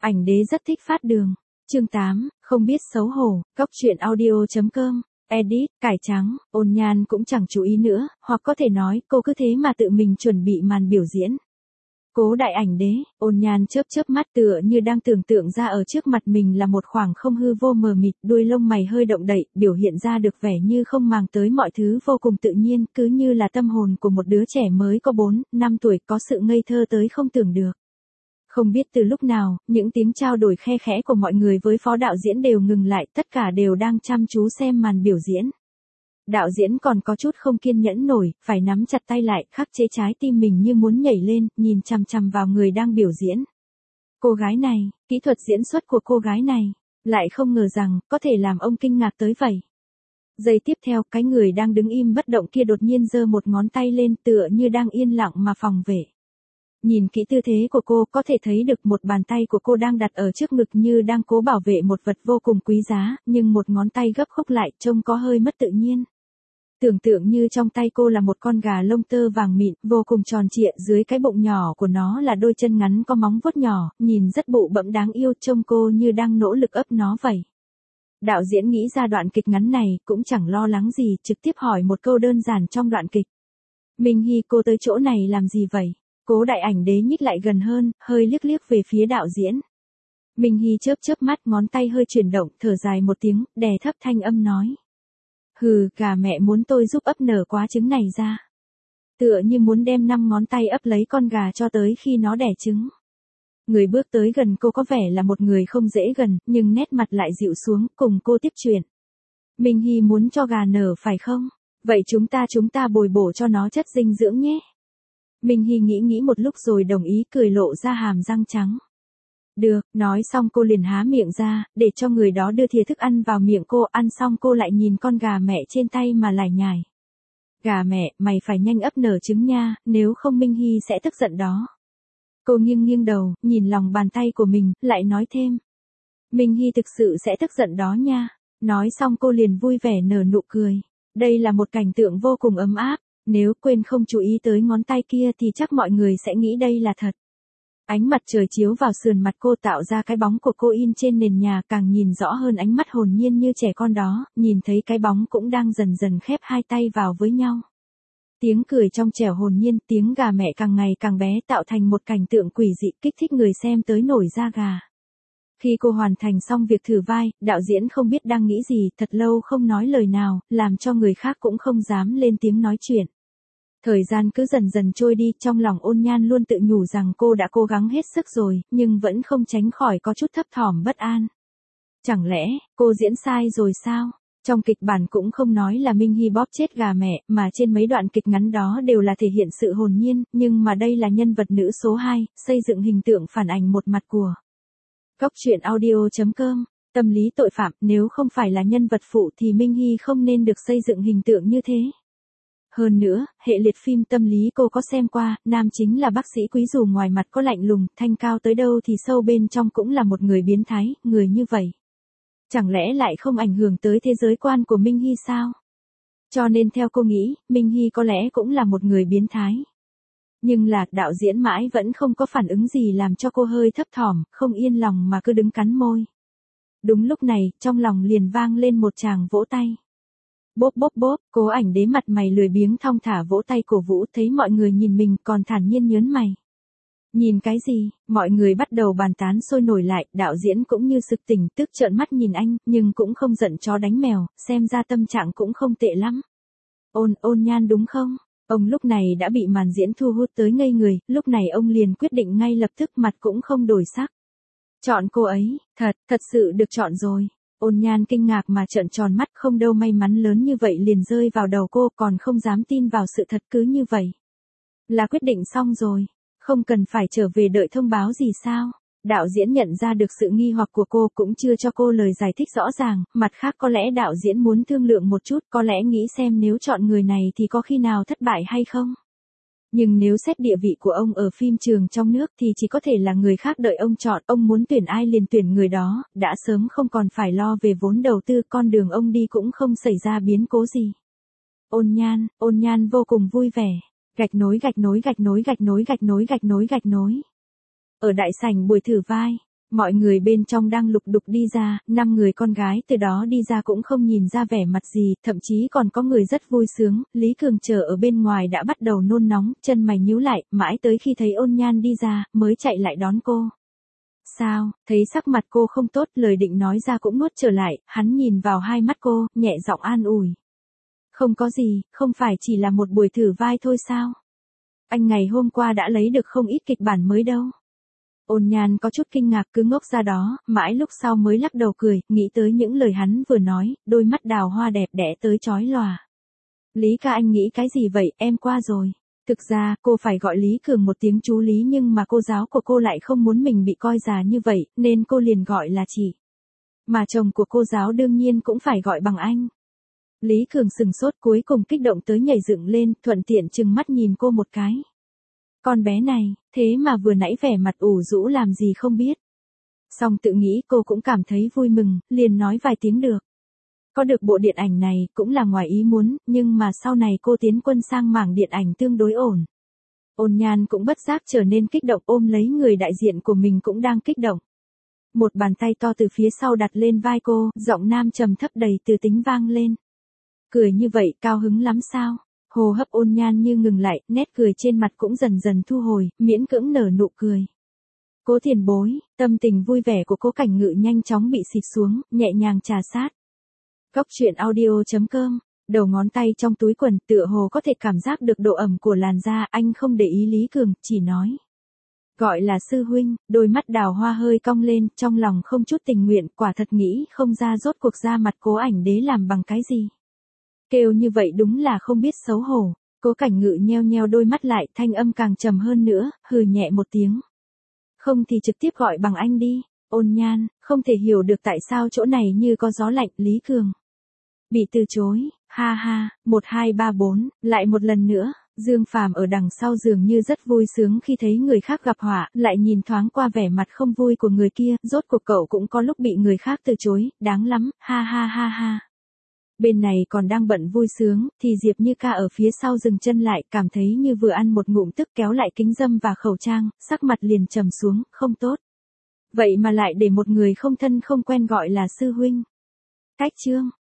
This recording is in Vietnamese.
Ảnh đế rất thích phát đường. Chương 8, không biết xấu hổ, Cóc truyện audio.com, edit, cải trắng, Ôn Nhan cũng chẳng chú ý nữa, hoặc có thể nói cô cứ thế mà tự mình chuẩn bị màn biểu diễn. Cố đại ảnh đế, Ôn Nhan chớp chớp mắt tựa như đang tưởng tượng ra ở trước mặt mình là một khoảng không hư vô mờ mịt, đuôi lông mày hơi động đậy, biểu hiện ra được vẻ như không màng tới mọi thứ vô cùng tự nhiên, cứ như là tâm hồn của một đứa trẻ mới có 4, 5 tuổi có sự ngây thơ tới không tưởng được. Không biết từ lúc nào, những tiếng trao đổi khe khẽ của mọi người với phó đạo diễn đều ngừng lại, tất cả đều đang chăm chú xem màn biểu diễn. Đạo diễn còn có chút không kiên nhẫn nổi, phải nắm chặt tay lại, khắc chế trái tim mình như muốn nhảy lên, nhìn chằm chằm vào người đang biểu diễn. Cô gái này, kỹ thuật diễn xuất của cô gái này, lại không ngờ rằng, có thể làm ông kinh ngạc tới vậy. Giây tiếp theo, cái người đang đứng im bất động kia đột nhiên giơ một ngón tay lên tựa như đang yên lặng mà phòng vệ. Nhìn kỹ tư thế của cô có thể thấy được một bàn tay của cô đang đặt ở trước ngực như đang cố bảo vệ một vật vô cùng quý giá, nhưng một ngón tay gấp khúc lại trông có hơi mất tự nhiên. Tưởng tượng như trong tay cô là một con gà lông tơ vàng mịn, vô cùng tròn trịa, dưới cái bụng nhỏ của nó là đôi chân ngắn có móng vuốt nhỏ, nhìn rất bụ bẫm đáng yêu, trông cô như đang nỗ lực ấp nó vậy. Đạo diễn nghĩ ra đoạn kịch ngắn này, cũng chẳng lo lắng gì, trực tiếp hỏi một câu đơn giản trong đoạn kịch. Minh Hy, cô tới chỗ này làm gì vậy? Cố đại ảnh đế nhích lại gần hơn, hơi liếc liếc về phía đạo diễn. Minh Hy chớp chớp mắt, ngón tay hơi chuyển động, thở dài một tiếng, đè thấp thanh âm nói. Hừ, gà mẹ muốn tôi giúp ấp nở quá trứng này ra. Tựa như muốn đem 5 ngón tay ấp lấy con gà cho tới khi nó đẻ trứng. Người bước tới gần cô có vẻ là một người không dễ gần, nhưng nét mặt lại dịu xuống, cùng cô tiếp chuyện. Minh Hy muốn cho gà nở phải không? Vậy chúng ta bồi bổ cho nó chất dinh dưỡng nhé. Minh Hy nghĩ một lúc rồi đồng ý, cười lộ ra hàm răng trắng. Được, nói xong cô liền há miệng ra, để cho người đó đưa thìa thức ăn vào miệng cô, ăn xong cô lại nhìn con gà mẹ trên tay mà lải nhải. Gà mẹ, mày phải nhanh ấp nở trứng nha, nếu không Minh Hy sẽ tức giận đó. Cô nghiêng đầu, nhìn lòng bàn tay của mình, lại nói thêm. Minh Hy thực sự sẽ tức giận đó nha. Nói xong cô liền vui vẻ nở nụ cười. Đây là một cảnh tượng vô cùng ấm áp. Nếu quên không chú ý tới ngón tay kia thì chắc mọi người sẽ nghĩ đây là thật. Ánh mặt trời chiếu vào sườn mặt cô tạo ra cái bóng của cô in trên nền nhà, càng nhìn rõ hơn ánh mắt hồn nhiên như trẻ con đó, nhìn thấy cái bóng cũng đang dần dần khép hai tay vào với nhau. Tiếng cười trong trẻo hồn nhiên, tiếng gà mẹ càng ngày càng bé tạo thành một cảnh tượng quỷ dị kích thích người xem tới nổi da gà. Khi cô hoàn thành xong việc thử vai, đạo diễn không biết đang nghĩ gì, thật lâu không nói lời nào, làm cho người khác cũng không dám lên tiếng nói chuyện. Thời gian cứ dần dần trôi đi, trong lòng Ôn Nhan luôn tự nhủ rằng cô đã cố gắng hết sức rồi, nhưng vẫn không tránh khỏi có chút thấp thỏm bất an. Chẳng lẽ, cô diễn sai rồi sao? Trong kịch bản cũng không nói là Minh Hy bóp chết gà mẹ, mà trên mấy đoạn kịch ngắn đó đều là thể hiện sự hồn nhiên, nhưng mà đây là nhân vật nữ số 2, xây dựng hình tượng phản ảnh một mặt của Cóc truyện audio.com, tâm lý tội phạm, nếu không phải là nhân vật phụ thì Minh Hy không nên được xây dựng hình tượng như thế. Hơn nữa, hệ liệt phim tâm lý cô có xem qua, nam chính là bác sĩ Quý, dù ngoài mặt có lạnh lùng, thanh cao tới đâu thì sâu bên trong cũng là một người biến thái, người như vậy. Chẳng lẽ lại không ảnh hưởng tới thế giới quan của Minh Hy sao? Cho nên theo cô nghĩ, Minh Hy có lẽ cũng là một người biến thái. Nhưng là, đạo diễn mãi vẫn không có phản ứng gì làm cho cô hơi thấp thỏm, không yên lòng mà cứ đứng cắn môi. Đúng lúc này, trong lòng liền vang lên một tràng vỗ tay. Bốp bốp bốp, Cố ảnh đế mặt mày lười biếng thong thả vỗ tay cổ vũ, thấy mọi người nhìn mình còn thản nhiên nhớn mày. Nhìn cái gì? Mọi người bắt đầu bàn tán sôi nổi lại, đạo diễn cũng như sực tỉnh, tức trợn mắt nhìn anh, nhưng cũng không giận chó đánh mèo, xem ra tâm trạng cũng không tệ lắm. Ôn Nhan đúng không? Ông lúc này đã bị màn diễn thu hút tới ngây người, lúc này ông liền quyết định ngay lập tức, mặt cũng không đổi sắc. Chọn cô ấy, thật sự được chọn rồi. Ôn Nhan kinh ngạc mà trợn tròn mắt, không đâu, may mắn lớn như vậy liền rơi vào đầu cô, còn không dám tin vào sự thật, cứ như vậy. Là quyết định xong rồi, không cần phải trở về đợi thông báo gì sao? Đạo diễn nhận ra được sự nghi hoặc của cô, cũng chưa cho cô lời giải thích rõ ràng, mặt khác có lẽ đạo diễn muốn thương lượng một chút, có lẽ nghĩ xem nếu chọn người này thì có khi nào thất bại hay không. Nhưng nếu xét địa vị của ông ở phim trường trong nước thì chỉ có thể là người khác đợi ông chọn, ông muốn tuyển ai liền tuyển người đó, đã sớm không còn phải lo về vốn đầu tư, con đường ông đi cũng không xảy ra biến cố gì. Ôn Nhan vô cùng vui vẻ. Gạch nối. Ở đại sảnh buổi thử vai, Mọi người bên trong đang lục đục đi ra, 5 người con gái từ đó đi ra cũng không nhìn ra vẻ mặt gì, thậm chí còn có người rất vui sướng, Lý Cường chờ ở bên ngoài đã bắt đầu nôn nóng, chân mày nhíu lại, mãi tới khi thấy Ôn Nhan đi ra, mới chạy lại đón cô. Sao, thấy sắc mặt cô không tốt, lời định nói ra cũng nuốt trở lại, hắn nhìn vào hai mắt cô, nhẹ giọng an ủi. Không có gì, không phải chỉ là một buổi thử vai thôi sao? Anh ngày hôm qua đã lấy được không ít kịch bản mới đâu. Ôn Nhan có chút kinh ngạc cứ ngốc ra đó, mãi lúc sau mới lắc đầu cười, nghĩ tới những lời hắn vừa nói, đôi mắt đào hoa đẹp đẽ tới chói lòa. Lý ca anh nghĩ cái gì vậy, em qua rồi. Thực ra, cô phải gọi Lý Cường một tiếng chú Lý nhưng mà cô giáo của cô lại không muốn mình bị coi già như vậy, nên cô liền gọi là chị. Mà chồng của cô giáo đương nhiên cũng phải gọi bằng anh. Lý Cường sừng sốt cuối cùng kích động tới nhảy dựng lên, thuận tiện trừng mắt nhìn cô một cái. Con bé này, thế mà vừa nãy vẻ mặt ủ rũ làm gì không biết. Xong tự nghĩ cô cũng cảm thấy vui mừng, liền nói vài tiếng được. Có được bộ điện ảnh này cũng là ngoài ý muốn, nhưng mà sau này cô tiến quân sang mảng điện ảnh tương đối ổn. Ôn Nhan cũng bất giác trở nên kích động ôm lấy người đại diện của mình cũng đang kích động. Một bàn tay to từ phía sau đặt lên vai cô, giọng nam trầm thấp đầy từ tính vang lên. Cười như vậy cao hứng lắm sao? Hô hấp Ôn Nhan như ngừng lại, nét cười trên mặt cũng dần dần thu hồi, miễn cưỡng nở nụ cười. Cố tiền bối, tâm tình vui vẻ của Cố Cảnh Ngự nhanh chóng bị xịt xuống, nhẹ nhàng trà sát. Góc truyện audio.com, đầu ngón tay trong túi quần tựa hồ có thể cảm giác được độ ẩm của làn da, anh không để ý Lý Cường, chỉ nói. Gọi là sư huynh, đôi mắt đào hoa hơi cong lên, trong lòng không chút tình nguyện, quả thật nghĩ không ra rốt cuộc ra mặt Cố Ảnh Đế làm bằng cái gì. Kêu như vậy đúng là không biết xấu hổ. Cố Cảnh Ngự nheo nheo đôi mắt lại, thanh âm càng trầm hơn nữa, hừ nhẹ một tiếng. Không thì trực tiếp gọi bằng anh đi. Ôn Nhan, không thể hiểu được tại sao chỗ này như có gió lạnh. Lý Cường bị từ chối, ha ha, 1 2 3 4, lại một lần nữa. Dương Phàm ở đằng sau dường như rất vui sướng khi thấy người khác gặp họa, lại nhìn thoáng qua vẻ mặt không vui của người kia, rốt cuộc cậu cũng có lúc bị người khác từ chối, đáng lắm, ha ha ha ha. Bên này còn đang bận vui sướng, thì Diệp Như Ca ở phía sau dừng chân lại, cảm thấy như vừa ăn một ngụm tức kéo lại kính râm và khẩu trang, sắc mặt liền trầm xuống, không tốt. Vậy mà lại để một người không thân không quen gọi là sư huynh. Cách chương.